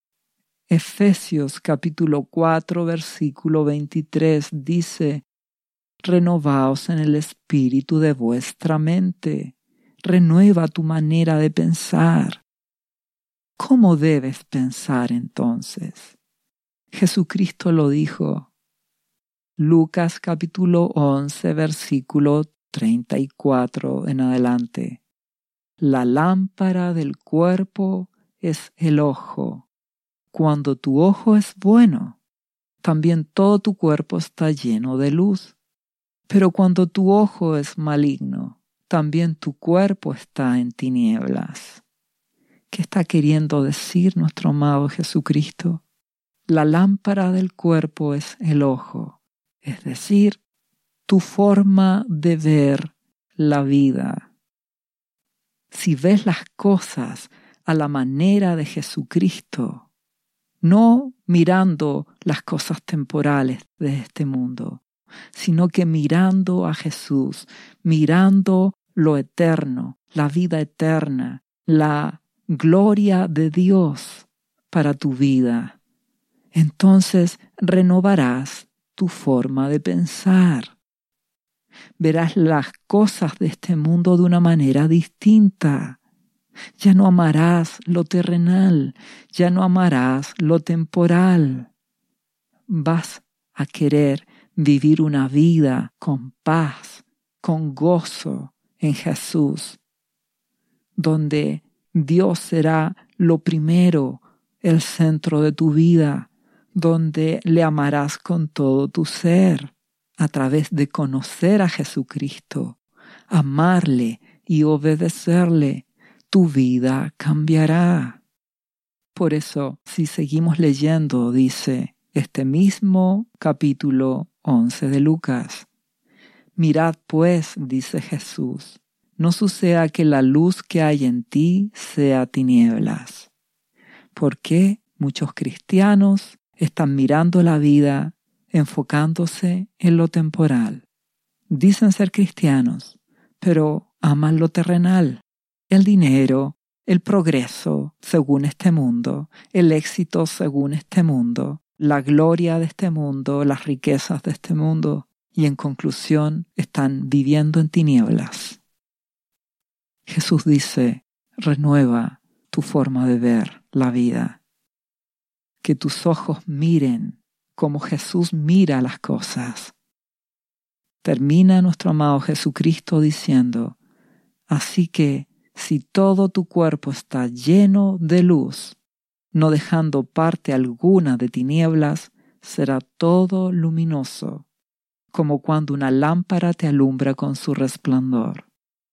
Efesios capítulo cuatro, versículo veintitrés dice: renovaos en el espíritu de vuestra mente. Renueva tu manera de pensar. ¿Cómo debes pensar entonces? Jesucristo lo dijo. Lucas capítulo once, versículo treinta y cuatro en adelante. La lámpara del cuerpo es el ojo. Cuando tu ojo es bueno, también todo tu cuerpo está lleno de luz. Pero cuando tu ojo es maligno, también tu cuerpo está en tinieblas. ¿Qué está queriendo decir nuestro amado Jesucristo? La lámpara del cuerpo es el ojo, es decir, tu forma de ver la vida. Si ves las cosas a la manera de Jesucristo, no mirando las cosas temporales de este mundo, sino que mirando a Jesús, mirando lo eterno, la vida eterna, la gloria de Dios para tu vida, entonces renovarás tu forma de pensar. Verás las cosas de este mundo de una manera distinta. Ya no amarás lo terrenal, ya no amarás lo temporal. Vas a querer vivir una vida con paz, con gozo en Jesús, donde Dios será lo primero, el centro de tu vida, donde le amarás con todo tu ser, a través de conocer a Jesucristo, amarle y obedecerle. Tu vida cambiará. Por eso, si seguimos leyendo, dice este mismo capítulo once de Lucas: mirad pues, dice Jesús, no suceda que la luz que hay en ti sea tinieblas. Porque muchos cristianos están mirando la vida enfocándose en lo temporal. Dicen ser cristianos, pero aman lo terrenal, el dinero, el progreso según este mundo, el éxito según este mundo, la gloria de este mundo, las riquezas de este mundo, y en conclusión están viviendo en tinieblas. Jesús dice: renueva tu forma de ver la vida. Que tus ojos miren como Jesús mira las cosas. Termina nuestro amado Jesucristo diciendo: así que si todo tu cuerpo está lleno de luz, no dejando parte alguna de tinieblas, será todo luminoso, como cuando una lámpara te alumbra con su resplandor.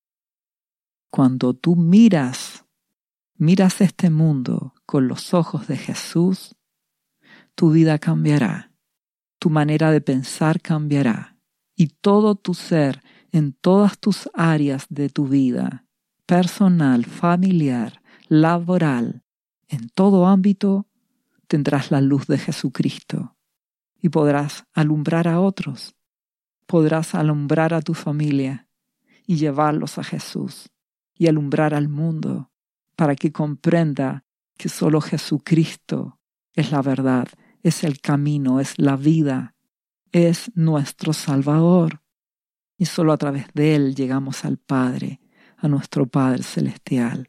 Cuando tú miras, miras este mundo con los ojos de Jesús, tu vida cambiará, tu manera de pensar cambiará, y todo tu ser en todas tus áreas de tu vida, personal, familiar, laboral, en todo ámbito, tendrás la luz de Jesucristo y podrás alumbrar a otros, podrás alumbrar a tu familia y llevarlos a Jesús y alumbrar al mundo para que comprenda que solo Jesucristo es la verdad, es el camino, es la vida, es nuestro Salvador. Y solo a través de Él llegamos al Padre, a nuestro Padre Celestial.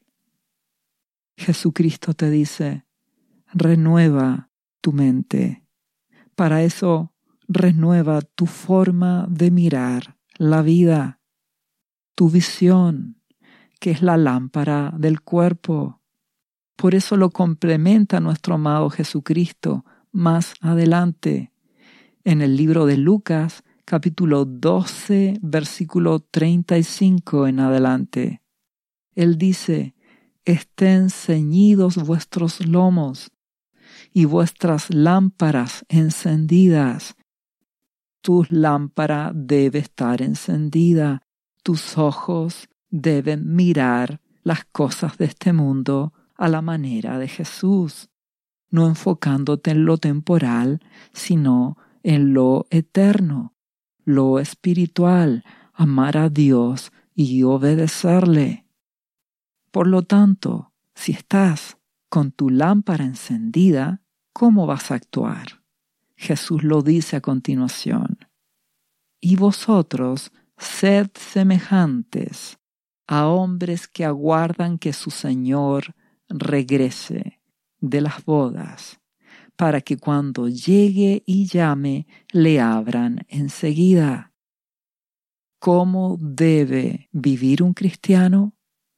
Jesucristo te dice: renueva tu mente. Para eso, renueva tu forma de mirar la vida, tu visión, que es la lámpara del cuerpo. Por eso lo complementa nuestro amado Jesucristo más adelante. En el libro de Lucas, capítulo doce, versículo treinta y cinco en adelante. Él dice: estén ceñidos vuestros lomos y vuestras lámparas encendidas. Tu lámpara debe estar encendida, tus ojos deben mirar las cosas de este mundo a la manera de Jesús, no enfocándote en lo temporal, sino en lo eterno, lo espiritual, amar a Dios y obedecerle. Por lo tanto, si estás con tu lámpara encendida, ¿cómo vas a actuar? Jesús lo dice a continuación: y vosotros sed semejantes a hombres que aguardan que su Señor regrese de las bodas, para que cuando llegue y llame, le abran enseguida. ¿Cómo debe vivir un cristiano?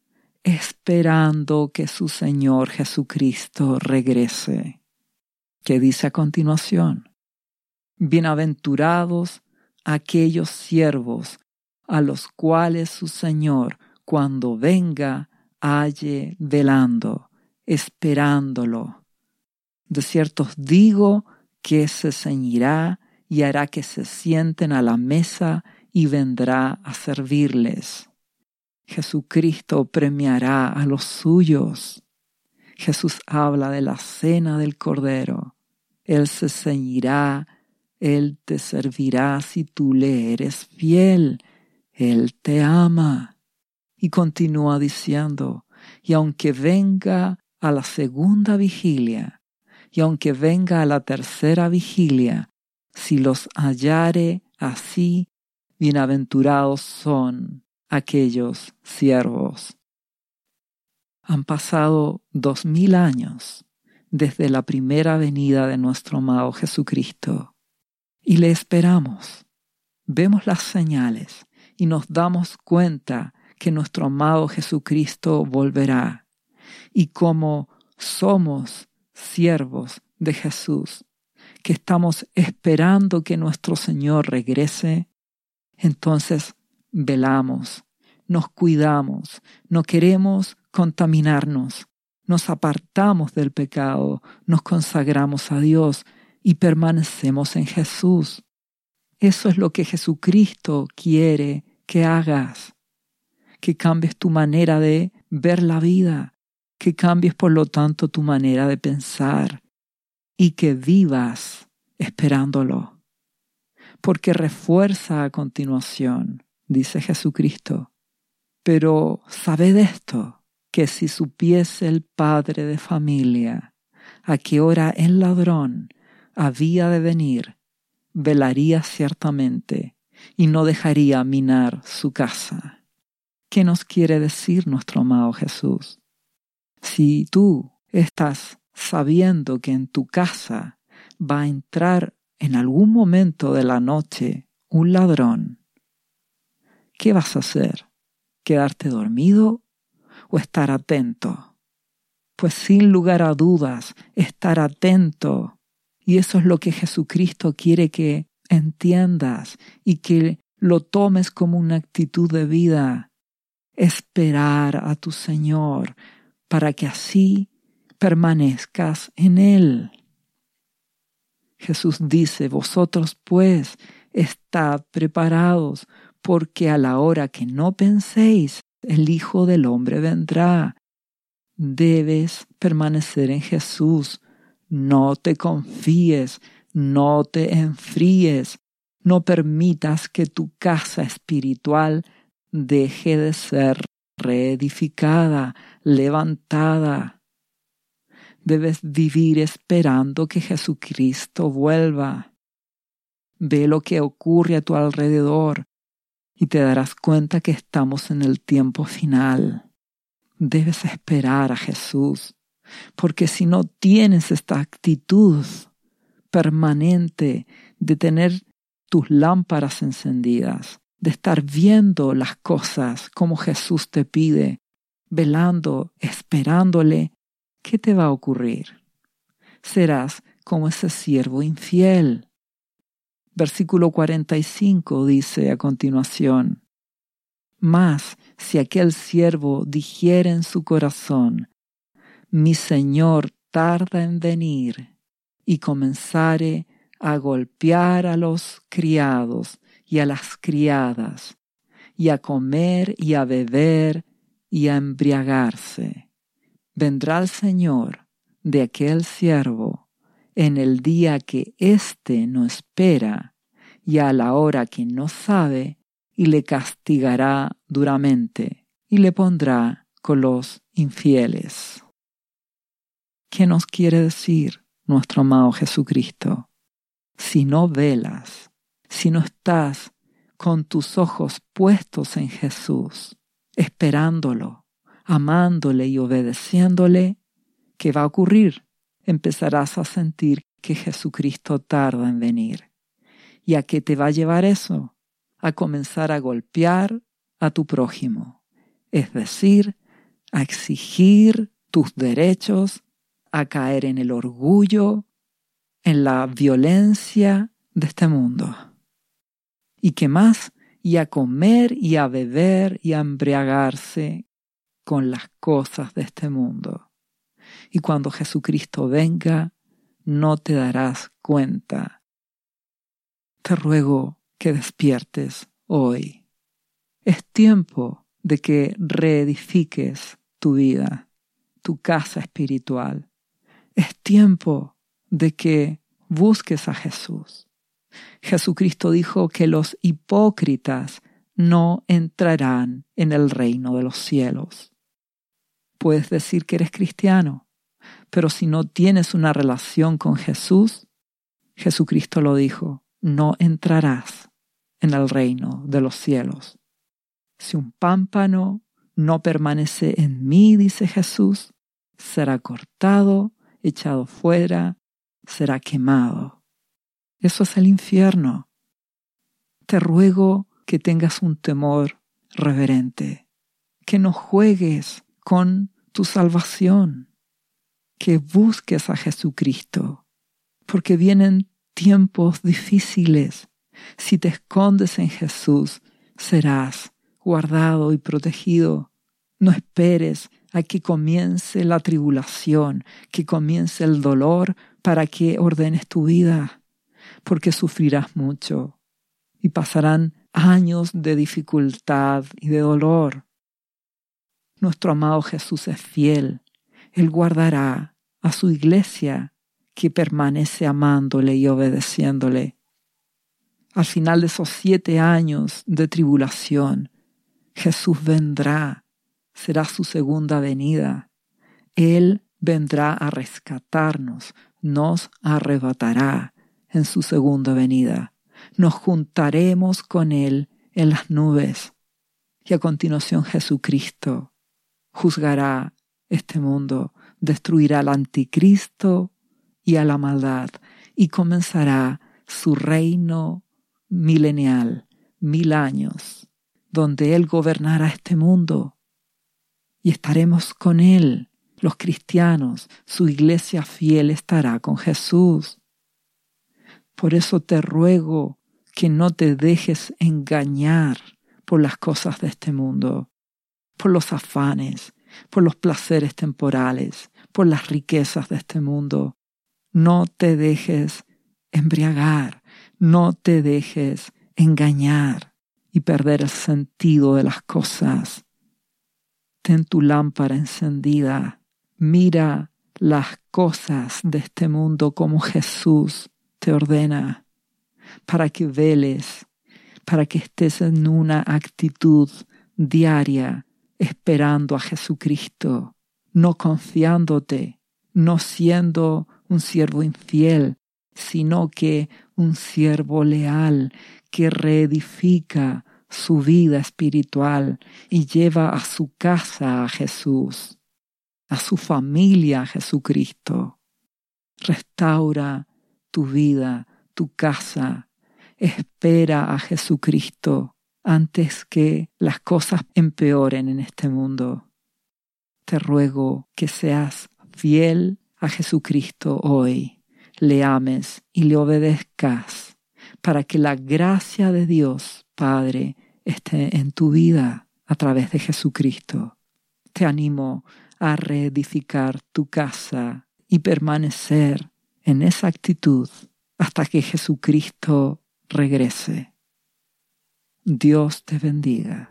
Esperando que su Señor Jesucristo regrese. ¿Qué dice a continuación? Bienaventurados aquellos siervos a los cuales su Señor, cuando venga, halle velando, esperándolo. De cierto os digo que se ceñirá y hará que se sienten a la mesa y vendrá a servirles. Jesucristo premiará a los suyos. Jesús habla de la cena del Cordero. Él se ceñirá, Él te servirá si tú le eres fiel. Él te ama. Y continúa diciendo: y aunque venga a la segunda vigilia, y aunque venga a la tercera vigilia, si los hallare así, bienaventurados son aquellos siervos. Han pasado dos mil años desde la primera venida de nuestro amado Jesucristo y le esperamos. Vemos las señales y nos damos cuenta que nuestro amado Jesucristo volverá. Y como somos siervos de Jesús, que estamos esperando que nuestro Señor regrese, entonces velamos, nos cuidamos, no queremos contaminarnos, nos apartamos del pecado, nos consagramos a Dios y permanecemos en Jesús. Eso es lo que Jesucristo quiere que hagas, que cambies tu manera de ver la vida, que cambies por lo tanto tu manera de pensar y que vivas esperándolo. Porque refuerza a continuación, dice Jesucristo: pero sabed esto, que si supiese el padre de familia a qué hora el ladrón había de venir, velaría ciertamente y no dejaría minar su casa. ¿Qué nos quiere decir nuestro amado Jesús? Si tú estás sabiendo que en tu casa va a entrar en algún momento de la noche un ladrón, ¿qué vas a hacer? ¿Quedarte dormido o estar atento? Pues sin lugar a dudas, estar atento. Y eso es lo que Jesucristo quiere que entiendas y que lo tomes como una actitud de vida. Esperar a tu Señor para que así permanezcas en Él. Jesús dice: vosotros pues estad preparados, porque a la hora que no penséis, el Hijo del Hombre vendrá. Debes permanecer en Jesús. No te confíes, no te enfríes, no permitas que tu casa espiritual deje de ser reedificada, levantada. Debes vivir esperando que Jesucristo vuelva. Ve lo que ocurre a tu alrededor y te darás cuenta que estamos en el tiempo final. Debes esperar a Jesús, porque si no tienes esta actitud permanente de tener tus lámparas encendidas, de estar viendo las cosas como Jesús te pide, velando, esperándole, ¿qué te va a ocurrir? Serás como ese siervo infiel. Versículo cuarenta y cinco dice a continuación: Mas si aquel siervo dijere en su corazón, mi señor tarda en venir, y comenzare a golpear a los criados y a las criadas, y a comer y a beber y a embriagarse, vendrá el Señor de aquel siervo en el día que éste no espera y a la hora que no sabe, y le castigará duramente y le pondrá con los infieles. ¿Qué nos quiere decir nuestro amado Jesucristo? Si no velas, si no estás con tus ojos puestos en Jesús, esperándolo, amándole y obedeciéndole, ¿qué va a ocurrir? Empezarás a sentir que Jesucristo tarda en venir. ¿Y a qué te va a llevar eso? A comenzar a golpear a tu prójimo, es decir, a exigir tus derechos, a caer en el orgullo, en la violencia de este mundo. ¿Y qué más? Y a comer y a beber y a embriagarse con las cosas de este mundo. Y cuando Jesucristo venga, no te darás cuenta. Te ruego que despiertes hoy. Es tiempo de que reedifiques tu vida, tu casa espiritual. Es tiempo de que busques a Jesús. Jesucristo dijo que los hipócritas no entrarán en el reino de los cielos. Puedes decir que eres cristiano, pero si no tienes una relación con Jesús, Jesucristo lo dijo, no entrarás en el reino de los cielos. Si un pámpano no permanece en mí, dice Jesús, será cortado, echado fuera, será quemado. Eso es el infierno. Te ruego que tengas un temor reverente, que no juegues con tu salvación, que busques a Jesucristo, porque vienen tiempos difíciles. Si te escondes en Jesús, serás guardado y protegido. No esperes a que comience la tribulación, que comience el dolor para que ordenes tu vida, porque sufrirás mucho y pasarán años de dificultad y de dolor. Nuestro amado Jesús es fiel. Él guardará a su iglesia que permanece amándole y obedeciéndole. Al final de esos siete años de tribulación, Jesús vendrá, será su segunda venida. Él vendrá a rescatarnos, nos arrebatará en su segunda venida. Nos juntaremos con Él en las nubes. Y a continuación Jesucristo juzgará este mundo, destruirá al anticristo y a la maldad y comenzará su reino milenial, mil años, donde Él gobernará este mundo y estaremos con Él, los cristianos, su iglesia fiel estará con Jesús. Por eso te ruego que no te dejes engañar por las cosas de este mundo, por los afanes, por los placeres temporales, por las riquezas de este mundo. No te dejes embriagar, no te dejes engañar y perder el sentido de las cosas. Ten tu lámpara encendida, mira las cosas de este mundo como Jesús te ordena, para que veles, para que estés en una actitud diaria esperando a Jesucristo, no confiándote, no siendo un siervo infiel, sino que un siervo leal que reedifica su vida espiritual y lleva a su casa a Jesús, a su familia a Jesucristo. Restaura tu vida, tu casa. Espera a Jesucristo antes que las cosas empeoren en este mundo. te ruego que seas fiel a Jesucristo hoy, le ames y le obedezcas, para que la gracia de Dios, Padre, esté en tu vida a través de Jesucristo. Te animo a reedificar tu casa y permanecer en esa actitud hasta que Jesucristo regrese. Dios te bendiga.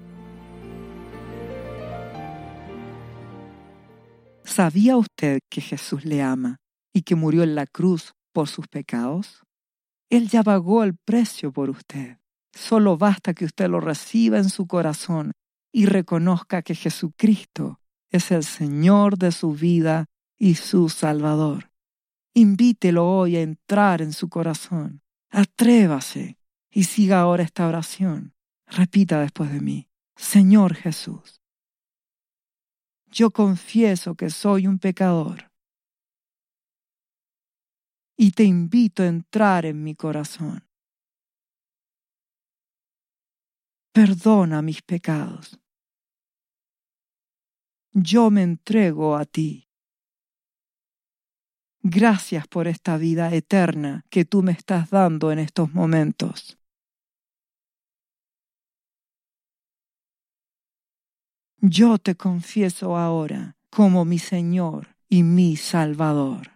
¿Sabía usted que Jesús le ama y que murió en la cruz por sus pecados? Él ya pagó el precio por usted. Solo basta que usted lo reciba en su corazón y reconozca que Jesucristo es el Señor de su vida y su Salvador. Invítelo hoy a entrar en su corazón. Atrévase y siga ahora esta oración. Repita después de mí: Señor Jesús, yo confieso que soy un pecador y te invito a entrar en mi corazón. Perdona mis pecados. Yo me entrego a ti. Gracias por esta vida eterna que tú me estás dando en estos momentos. Yo te confieso ahora como mi Señor y mi Salvador.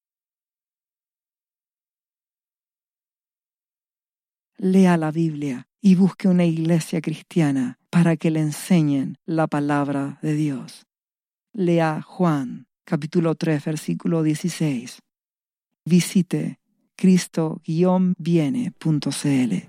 Lea la Biblia y busque una iglesia cristiana para que le enseñen la palabra de Dios. Lea Juan, capítulo tres, versículo dieciséis. Visite cristo guion viene punto c l.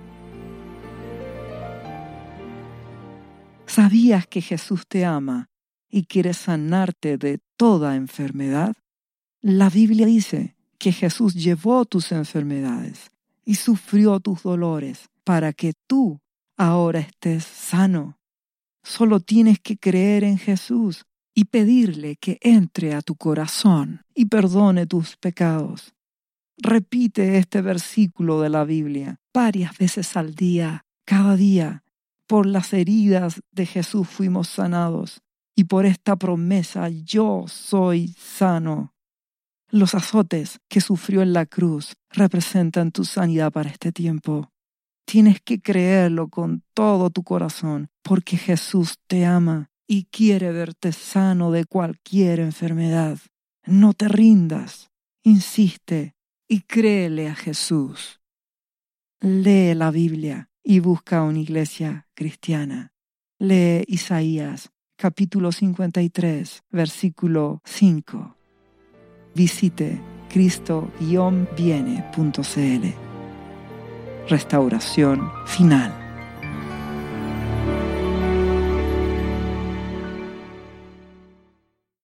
¿Sabías que Jesús te ama y quiere sanarte de toda enfermedad? La Biblia dice que Jesús llevó tus enfermedades y sufrió tus dolores para que tú ahora estés sano. Solo tienes que creer en Jesús y pedirle que entre a tu corazón y perdone tus pecados. Repite este versículo de la Biblia varias veces al día, cada día. Por las heridas de Jesús fuimos sanados y por esta promesa yo soy sano. Los azotes que sufrió en la cruz representan tu sanidad para este tiempo. Tienes que creerlo con todo tu corazón porque Jesús te ama y quiere verte sano de cualquier enfermedad. No te rindas, insiste y créele a Jesús. Lee la Biblia y busca una iglesia cristiana. Lee Isaías, capítulo cincuenta y tres, versículo cinco. Visite cristo guion viene punto c l. Restauración final.